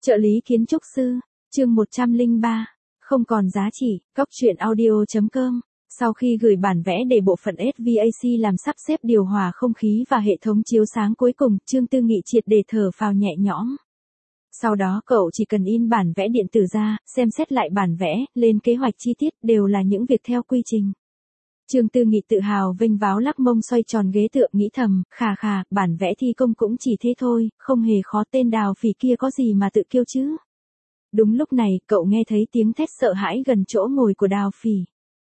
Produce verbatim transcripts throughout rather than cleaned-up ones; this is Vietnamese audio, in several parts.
Trợ lý kiến trúc sư, chương một trăm lẻ ba, không còn giá trị, góc truyện audio chấm com. Sau khi gửi bản vẽ để bộ phận ét vê a xê làm sắp xếp điều hòa không khí và hệ thống chiếu sáng cuối cùng, Trương Tư Nghị triệt để thở phào nhẹ nhõm. Sau đó cậu chỉ cần in bản vẽ điện tử ra, xem xét lại bản vẽ, lên kế hoạch chi tiết, đều là những việc theo quy trình. Trương Tư Nghị tự hào vênh váo lắc mông xoay tròn ghế tựa nghĩ thầm, khà khà, bản vẽ thi công cũng chỉ thế thôi, không hề khó, tên Đào Phỉ kia có gì mà tự kiêu chứ. Đúng lúc này, cậu nghe thấy tiếng thét sợ hãi gần chỗ ngồi của Đào Phỉ.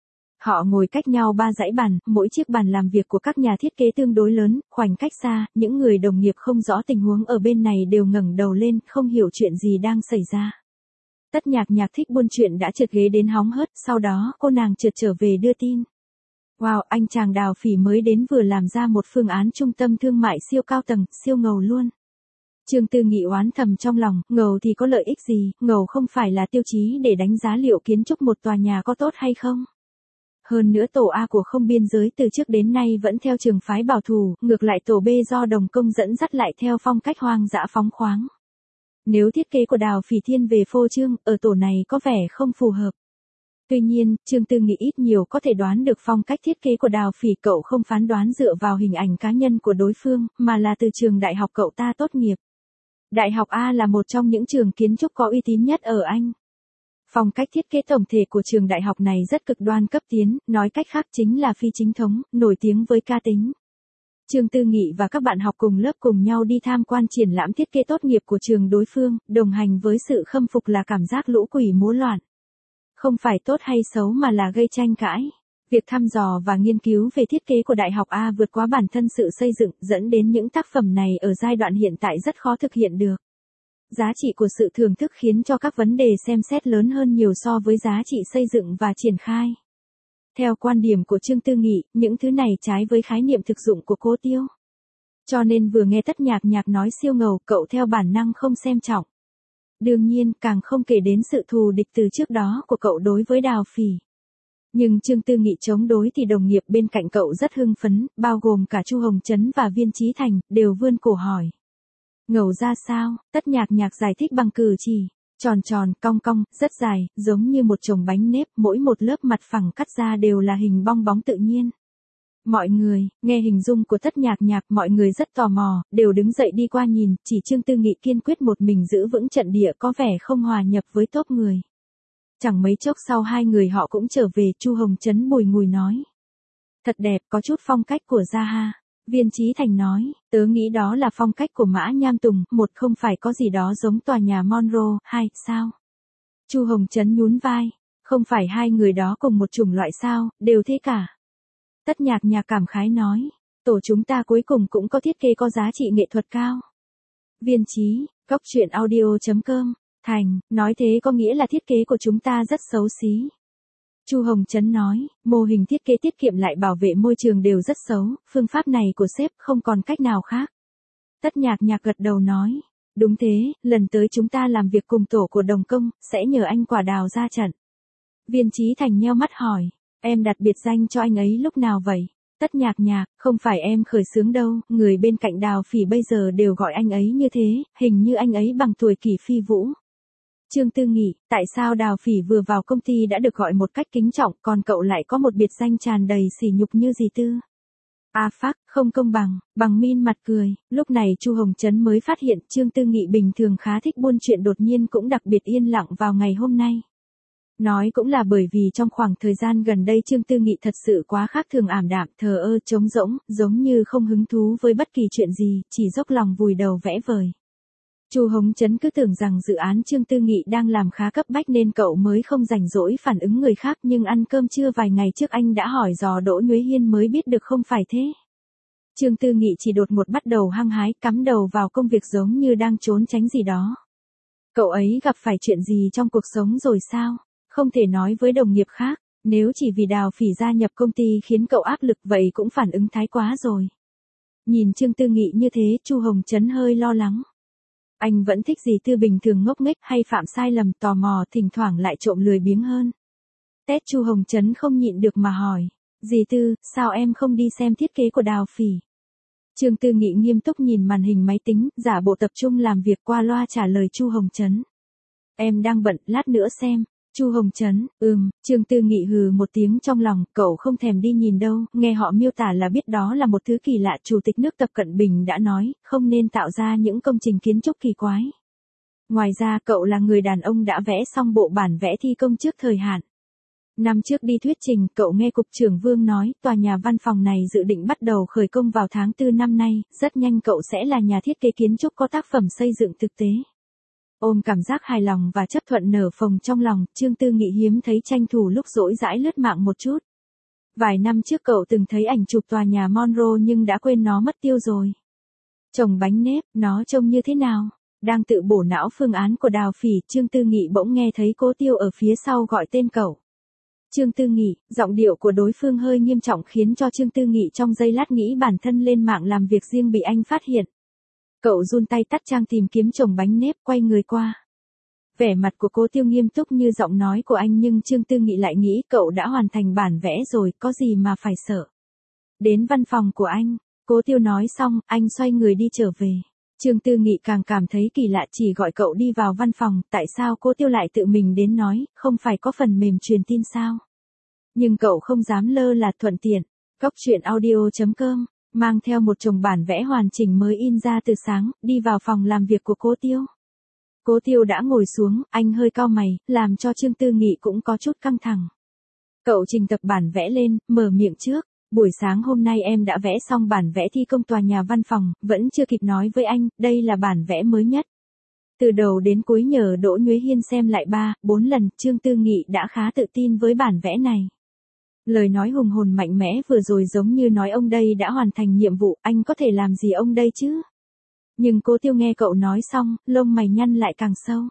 Họ ngồi cách nhau ba dãy bàn, mỗi chiếc bàn làm việc của các nhà thiết kế tương đối lớn, khoảnh cách xa, những người đồng nghiệp không rõ tình huống ở bên này đều ngẩng đầu lên, không hiểu chuyện gì đang xảy ra. Tất Nhạc Nhạc thích buôn chuyện đã trượt ghế đến hóng hớt, sau đó cô nàng trượt trở về đưa tin. Wow, anh chàng Đào Phỉ mới đến vừa làm ra một phương án trung tâm thương mại siêu cao tầng, siêu ngầu luôn. Trương Tư Nghị oán thầm trong lòng, ngầu thì có lợi ích gì, ngầu không phải là tiêu chí để đánh giá liệu kiến trúc một tòa nhà có tốt hay không. Hơn nữa tổ A của không biên giới từ trước đến nay vẫn theo trường phái bảo thủ, ngược lại tổ B do Đồng Công dẫn dắt lại theo phong cách hoang dã phóng khoáng. Nếu thiết kế của Đào Phỉ thiên về phô trương, ở tổ này có vẻ không phù hợp. Tuy nhiên, Trương Tư Nghị ít nhiều có thể đoán được phong cách thiết kế của Đào Phỉ, cậu không phán đoán dựa vào hình ảnh cá nhân của đối phương, mà là từ trường đại học cậu ta tốt nghiệp. Đại học A là một trong những trường kiến trúc có uy tín nhất ở Anh. Phong cách thiết kế tổng thể của trường đại học này rất cực đoan cấp tiến, nói cách khác chính là phi chính thống, nổi tiếng với cá tính. Trương Tư Nghị và các bạn học cùng lớp cùng nhau đi tham quan triển lãm thiết kế tốt nghiệp của trường đối phương, đồng hành với sự khâm phục là cảm giác lũ quỷ múa loạn. Không phải tốt hay xấu mà là gây tranh cãi. Việc thăm dò và nghiên cứu về thiết kế của Đại học A vượt quá bản thân sự xây dựng, dẫn đến những tác phẩm này ở giai đoạn hiện tại rất khó thực hiện được. Giá trị của sự thưởng thức khiến cho các vấn đề xem xét lớn hơn nhiều so với giá trị xây dựng và triển khai. Theo quan điểm của Trương Tư Nghị, những thứ này trái với khái niệm thực dụng của Cố Tiêu. Cho nên vừa nghe Tất Nhạc Nhạc nói siêu ngầu, cậu theo bản năng không xem trọng. Đương nhiên, càng không kể đến sự thù địch từ trước đó của cậu đối với Đào Phỉ. Nhưng Trương Tư Nghị chống đối thì đồng nghiệp bên cạnh cậu rất hưng phấn, bao gồm cả Chu Hồng Chấn và Viên Chí Thành, đều vươn cổ hỏi. Ngầu ra sao? Tất Nhạc Nhạc giải thích bằng cử chỉ, tròn tròn, cong cong, rất dài, giống như một chồng bánh nếp, mỗi một lớp mặt phẳng cắt ra đều là hình bong bóng tự nhiên. Mọi người, nghe hình dung của Tất Nhạc Nhạc, mọi người rất tò mò, đều đứng dậy đi qua nhìn, chỉ Trương Tư Nghị kiên quyết một mình giữ vững trận địa có vẻ không hòa nhập với tốp người. Chẳng mấy chốc sau hai người họ cũng trở về, Chu Hồng Chấn bùi ngùi nói. Thật đẹp, có chút phong cách của Zaha. Viên Chí Thành nói, tớ nghĩ đó là phong cách của Mã Nham Tùng, một không phải có gì đó giống tòa nhà Monroe, hai, sao? Chu Hồng Chấn nhún vai, không phải hai người đó cùng một chủng loại sao, đều thế cả. Tất Nhạc Nhạc cảm khái nói, tổ chúng ta cuối cùng cũng có thiết kế có giá trị nghệ thuật cao. Viên Chí, góc truyện audio chấm com, Thành, nói thế có nghĩa là thiết kế của chúng ta rất xấu xí. Chu Hồng Chấn nói, mô hình thiết kế tiết kiệm lại bảo vệ môi trường đều rất xấu, phương pháp này của sếp không còn cách nào khác. Tất Nhạc Nhạc gật đầu nói, đúng thế, lần tới chúng ta làm việc cùng tổ của Đồng Công, sẽ nhờ anh Quả Đào ra trận. Viên Chí Thành nheo mắt hỏi, em đặt biệt danh cho anh ấy lúc nào vậy? Tất Nhạc Nhạc, không phải em khởi xướng đâu, người bên cạnh Đào Phỉ bây giờ đều gọi anh ấy như thế, hình như anh ấy bằng tuổi Kỷ Phi Vũ. Trương Tư Nghị, tại sao Đào Phỉ vừa vào công ty đã được gọi một cách kính trọng, còn cậu lại có một biệt danh tràn đầy sỉ nhục như gì Tư? A phác, không công bằng, bằng min mặt cười, lúc này Chu Hồng Chấn mới phát hiện Trương Tư Nghị bình thường khá thích buôn chuyện đột nhiên cũng đặc biệt yên lặng vào ngày hôm nay. Nói cũng là bởi vì trong khoảng thời gian gần đây Trương Tư Nghị thật sự quá khác thường ảm đạm, thờ ơ, trống rỗng, giống như không hứng thú với bất kỳ chuyện gì, chỉ dốc lòng vùi đầu vẽ vời. Chu Hồng Chấn cứ tưởng rằng dự án Trương Tư Nghị đang làm khá cấp bách nên cậu mới không rảnh rỗi phản ứng người khác, nhưng ăn cơm trưa vài ngày trước anh đã hỏi dò Đỗ Nhuế Hiên mới biết được không phải thế. Trương Tư Nghị chỉ đột ngột bắt đầu hăng hái, cắm đầu vào công việc giống như đang trốn tránh gì đó. Cậu ấy gặp phải chuyện gì trong cuộc sống rồi sao? Không thể nói với đồng nghiệp khác, nếu chỉ vì Đào Phỉ gia nhập công ty khiến cậu áp lực vậy cũng phản ứng thái quá rồi. Nhìn Trương Tư Nghị như thế, Chu Hồng Chấn hơi lo lắng. Anh vẫn thích gì Tư bình thường ngốc nghếch hay phạm sai lầm tò mò, thỉnh thoảng lại trộm lười biếng hơn. Tết Chu Hồng Chấn không nhịn được mà hỏi, dì Tư, sao em không đi xem thiết kế của Đào Phỉ? Trương Tư Nghị nghiêm túc nhìn màn hình máy tính, giả bộ tập trung làm việc qua loa trả lời Chu Hồng Chấn. Em đang bận, lát nữa xem. Chu Hồng Trấn, ừm, Trương Tư Nghị hừ một tiếng trong lòng, cậu không thèm đi nhìn đâu, nghe họ miêu tả là biết đó là một thứ kỳ lạ. Chủ tịch nước Tập Cận Bình đã nói, không nên tạo ra những công trình kiến trúc kỳ quái. Ngoài ra cậu là người đàn ông đã vẽ xong bộ bản vẽ thi công trước thời hạn. Năm trước đi thuyết trình, cậu nghe Cục trưởng Vương nói, tòa nhà văn phòng này dự định bắt đầu khởi công vào tháng tư năm nay, rất nhanh cậu sẽ là nhà thiết kế kiến trúc có tác phẩm xây dựng thực tế. Ôm cảm giác hài lòng và chấp thuận nở phồng trong lòng, Trương Tư Nghị hiếm thấy tranh thủ lúc rỗi rãi lướt mạng một chút. Vài năm trước cậu từng thấy ảnh chụp tòa nhà Monroe nhưng đã quên nó mất tiêu rồi. Trồng bánh nếp, nó trông như thế nào? Đang tự bổ não phương án của Đào Phỉ, Trương Tư Nghị bỗng nghe thấy Cố Tiêu ở phía sau gọi tên cậu. Trương Tư Nghị, giọng điệu của đối phương hơi nghiêm trọng khiến cho Trương Tư Nghị trong giây lát nghĩ bản thân lên mạng làm việc riêng bị anh phát hiện. Cậu run tay tắt trang tìm kiếm chồng bánh nếp, quay người qua. Vẻ mặt của Cố Tiêu nghiêm túc như giọng nói của anh nhưng Trương Tư Nghị lại nghĩ cậu đã hoàn thành bản vẽ rồi, có gì mà phải sợ. Đến văn phòng của anh, Cố Tiêu nói xong, anh xoay người đi trở về. Trương Tư Nghị càng cảm thấy kỳ lạ, chỉ gọi cậu đi vào văn phòng, tại sao Cố Tiêu lại tự mình đến nói, không phải có phần mềm truyền tin sao? Nhưng cậu không dám lơ là, thuận tiện. Góc truyện audio chấm com mang theo một chồng bản vẽ hoàn chỉnh mới in ra từ sáng, đi vào phòng làm việc của Cố Tiêu. Cố Tiêu đã ngồi xuống, anh hơi cau mày, làm cho Trương Tư Nghị cũng có chút căng thẳng. Cậu trình tập bản vẽ lên, mở miệng trước. Buổi sáng hôm nay em đã vẽ xong bản vẽ thi công tòa nhà văn phòng, vẫn chưa kịp nói với anh, đây là bản vẽ mới nhất. Từ đầu đến cuối nhờ Đỗ Nhuế Hiên xem lại ba, bốn lần, Trương Tư Nghị đã khá tự tin với bản vẽ này. Lời nói hùng hồn mạnh mẽ vừa rồi giống như nói ông đây đã hoàn thành nhiệm vụ, anh có thể làm gì ông đây chứ? Nhưng Cố Tiêu nghe cậu nói xong, lông mày nhăn lại càng sâu.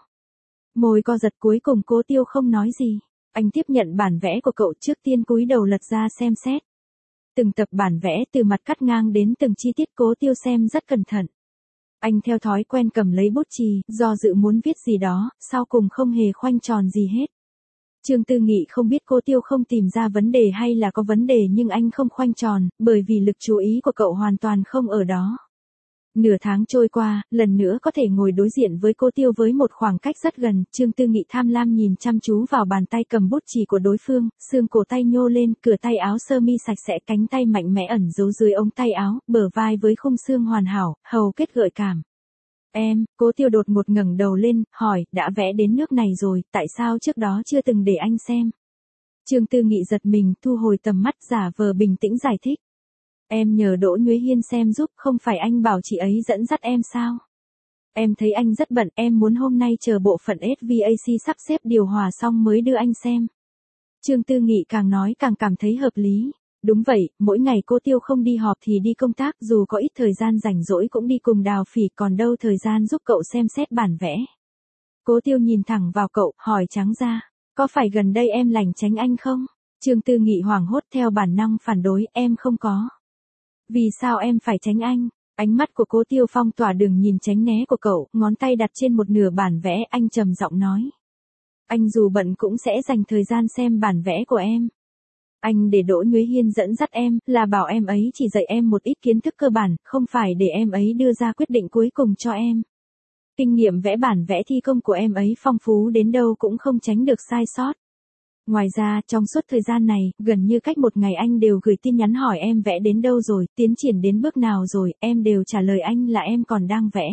Môi co giật, cuối cùng Cố Tiêu không nói gì. Anh tiếp nhận bản vẽ của cậu, trước tiên cúi đầu lật ra xem xét. Từng tập bản vẽ từ mặt cắt ngang đến từng chi tiết Cố Tiêu xem rất cẩn thận. Anh theo thói quen cầm lấy bút chì, do dự muốn viết gì đó, sau cùng không hề khoanh tròn gì hết. Trương Tư Nghị không biết Cố Tiêu không tìm ra vấn đề hay là có vấn đề nhưng anh không khoanh tròn, bởi vì lực chú ý của cậu hoàn toàn không ở đó. Nửa tháng trôi qua, lần nữa có thể ngồi đối diện với Cố Tiêu với một khoảng cách rất gần, Trương Tư Nghị tham lam nhìn chăm chú vào bàn tay cầm bút chì của đối phương, xương cổ tay nhô lên, cửa tay áo sơ mi sạch sẽ, cánh tay mạnh mẽ ẩn giấu dưới ống tay áo, bờ vai với khung xương hoàn hảo, hầu kết gợi cảm. Em, Cố Tiêu đột ngột ngẩng đầu lên, hỏi, đã vẽ đến nước này rồi, tại sao trước đó chưa từng để anh xem? Trương Tư Nghị giật mình, thu hồi tầm mắt, giả vờ bình tĩnh giải thích. Em nhờ Đỗ Nhuế Hiên xem giúp, không phải anh bảo chị ấy dẫn dắt em sao? Em thấy anh rất bận, em muốn hôm nay chờ bộ phận ét vê a xê sắp xếp điều hòa xong mới đưa anh xem. Trương Tư Nghị càng nói càng cảm thấy hợp lý. Đúng vậy, mỗi ngày Cố Tiêu không đi họp thì đi công tác, dù có ít thời gian rảnh rỗi cũng đi cùng Đào Phỉ, còn đâu thời gian giúp cậu xem xét bản vẽ. Cố Tiêu nhìn thẳng vào cậu, hỏi trắng ra, có phải gần đây em lảng tránh anh không? Trương Tư Nghị hoảng hốt theo bản năng phản đối, em không có. Vì sao em phải tránh anh? Ánh mắt của Cố Tiêu phong tỏa đường nhìn tránh né của cậu, ngón tay đặt trên một nửa bản vẽ, anh trầm giọng nói. Anh dù bận cũng sẽ dành thời gian xem bản vẽ của em. Anh để Đỗ Nhuế Hiên dẫn dắt em, là bảo em ấy chỉ dạy em một ít kiến thức cơ bản, không phải để em ấy đưa ra quyết định cuối cùng cho em. Kinh nghiệm vẽ bản vẽ thi công của em ấy phong phú đến đâu cũng không tránh được sai sót. Ngoài ra, trong suốt thời gian này, gần như cách một ngày anh đều gửi tin nhắn hỏi em vẽ đến đâu rồi, tiến triển đến bước nào rồi, em đều trả lời anh là em còn đang vẽ.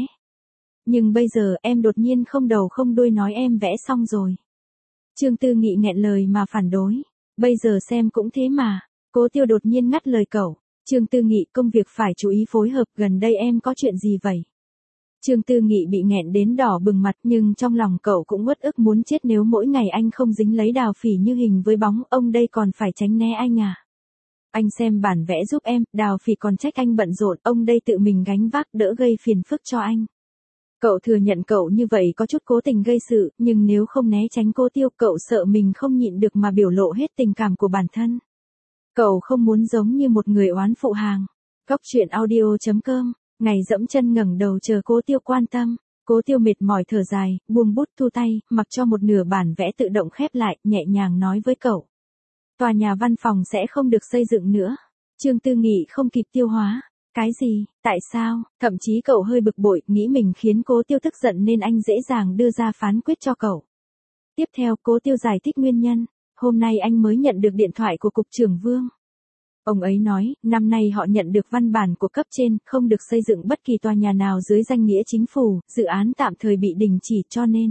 Nhưng bây giờ, em đột nhiên không đầu không đuôi nói em vẽ xong rồi. Trương Tư Nghị nghẹn lời mà phản đối. Bây giờ xem cũng thế mà. Cố Tiêu đột nhiên ngắt lời cậu. Trương Tư Nghị, công việc phải chú ý phối hợp, gần đây em có chuyện gì vậy? Trương Tư Nghị bị nghẹn đến đỏ bừng mặt, nhưng trong lòng cậu cũng uất ức muốn chết, nếu mỗi ngày anh không dính lấy Đào Phỉ như hình với bóng, ông đây còn phải tránh né anh à? Anh xem bản vẽ giúp em, Đào Phỉ còn trách anh bận rộn, ông đây tự mình gánh vác, đỡ gây phiền phức cho anh. Cậu thừa nhận cậu như vậy có chút cố tình gây sự, nhưng nếu không né tránh Cố Tiêu, cậu sợ mình không nhịn được mà biểu lộ hết tình cảm của bản thân. Cậu không muốn giống như một người oán phụ hàng. Góc truyện audio chấm com, ngày dẫm chân ngẩng đầu chờ Cố Tiêu quan tâm. Cố Tiêu mệt mỏi thở dài, buông bút thu tay, mặc cho một nửa bản vẽ tự động khép lại, nhẹ nhàng nói với cậu. Tòa nhà văn phòng sẽ không được xây dựng nữa. Trương Tư Nghị không kịp tiêu hóa. Cái gì, tại sao, thậm chí cậu hơi bực bội, nghĩ mình khiến Cố Tiêu tức giận nên anh dễ dàng đưa ra phán quyết cho cậu. Tiếp theo, Cố Tiêu giải thích nguyên nhân, hôm nay anh mới nhận được điện thoại của Cục trưởng Vương. Ông ấy nói, năm nay họ nhận được văn bản của cấp trên, không được xây dựng bất kỳ tòa nhà nào dưới danh nghĩa chính phủ, dự án tạm thời bị đình chỉ cho nên.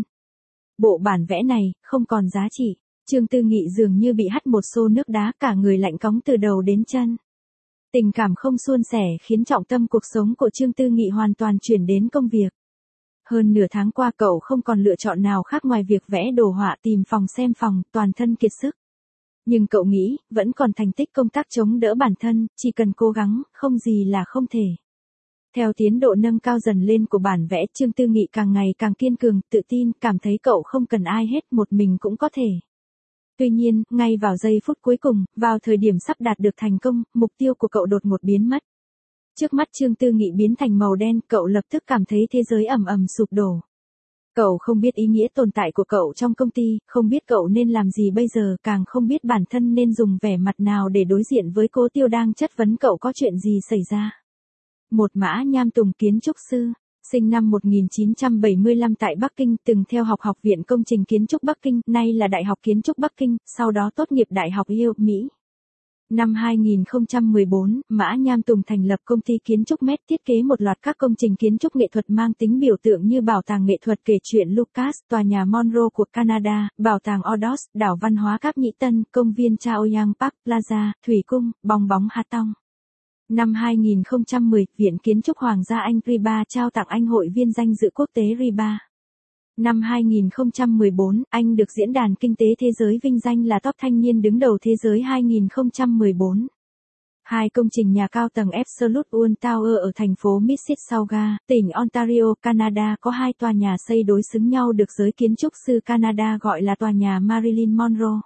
Bộ bản vẽ này, không còn giá trị. Trương Tư Nghị dường như bị hắt một xô nước đá, cả người lạnh cóng từ đầu đến chân. Tình cảm không suôn sẻ khiến trọng tâm cuộc sống của Trương Tư Nghị hoàn toàn chuyển đến công việc. Hơn nửa tháng qua cậu không còn lựa chọn nào khác ngoài việc vẽ đồ họa tìm phòng xem phòng, toàn thân kiệt sức. Nhưng cậu nghĩ, vẫn còn thành tích công tác chống đỡ bản thân, chỉ cần cố gắng, không gì là không thể. Theo tiến độ nâng cao dần lên của bản vẽ, Trương Tư Nghị càng ngày càng kiên cường, tự tin, cảm thấy cậu không cần ai hết, một mình cũng có thể. Tuy nhiên, ngay vào giây phút cuối cùng, vào thời điểm sắp đạt được thành công, mục tiêu của cậu đột ngột biến mất. Trước mắt Trương Tư Nghị biến thành màu đen, cậu lập tức cảm thấy thế giới ầm ầm sụp đổ. Cậu không biết ý nghĩa tồn tại của cậu trong công ty, không biết cậu nên làm gì bây giờ, càng không biết bản thân nên dùng vẻ mặt nào để đối diện với Cố Tiêu đang chất vấn cậu có chuyện gì xảy ra. Một Mã Nham Tùng, kiến trúc sư, sinh năm một nghìn chín trăm bảy mươi lăm tại Bắc Kinh, từng theo học Học viện Công trình Kiến trúc Bắc Kinh, nay là Đại học Kiến trúc Bắc Kinh, sau đó tốt nghiệp Đại học Yale, Mỹ. Năm hai nghìn không trăm mười bốn, Mã Nham Tùng thành lập công ty kiến trúc Met, thiết kế một loạt các công trình kiến trúc nghệ thuật mang tính biểu tượng như Bảo tàng nghệ thuật kể chuyện Lucas, tòa nhà Monroe của Canada, Bảo tàng Ordos, đảo văn hóa Cáp Nhĩ Tân, công viên Chaoyang Park Plaza, Thủy Cung, bong bóng Hà Tong. Năm hai nghìn không trăm mười, Viện Kiến trúc Hoàng gia Anh RIBA trao tặng anh hội viên danh dự quốc tế RIBA. Năm hai nghìn không trăm mười bốn, anh được Diễn đàn Kinh tế Thế giới vinh danh là top thanh niên đứng đầu thế giới hai nghìn không trăm mười bốn. Hai công trình nhà cao tầng Absolute World Tower ở thành phố Mississauga, tỉnh Ontario, Canada có hai tòa nhà xây đối xứng nhau được giới kiến trúc sư Canada gọi là tòa nhà Marilyn Monroe.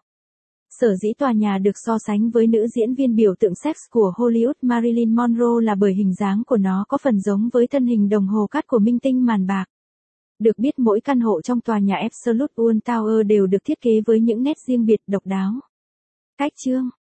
Sở dĩ tòa nhà được so sánh với nữ diễn viên biểu tượng sex của Hollywood Marilyn Monroe là bởi hình dáng của nó có phần giống với thân hình đồng hồ cát của minh tinh màn bạc. Được biết mỗi căn hộ trong tòa nhà Absolute World Tower đều được thiết kế với những nét riêng biệt độc đáo. Cách chương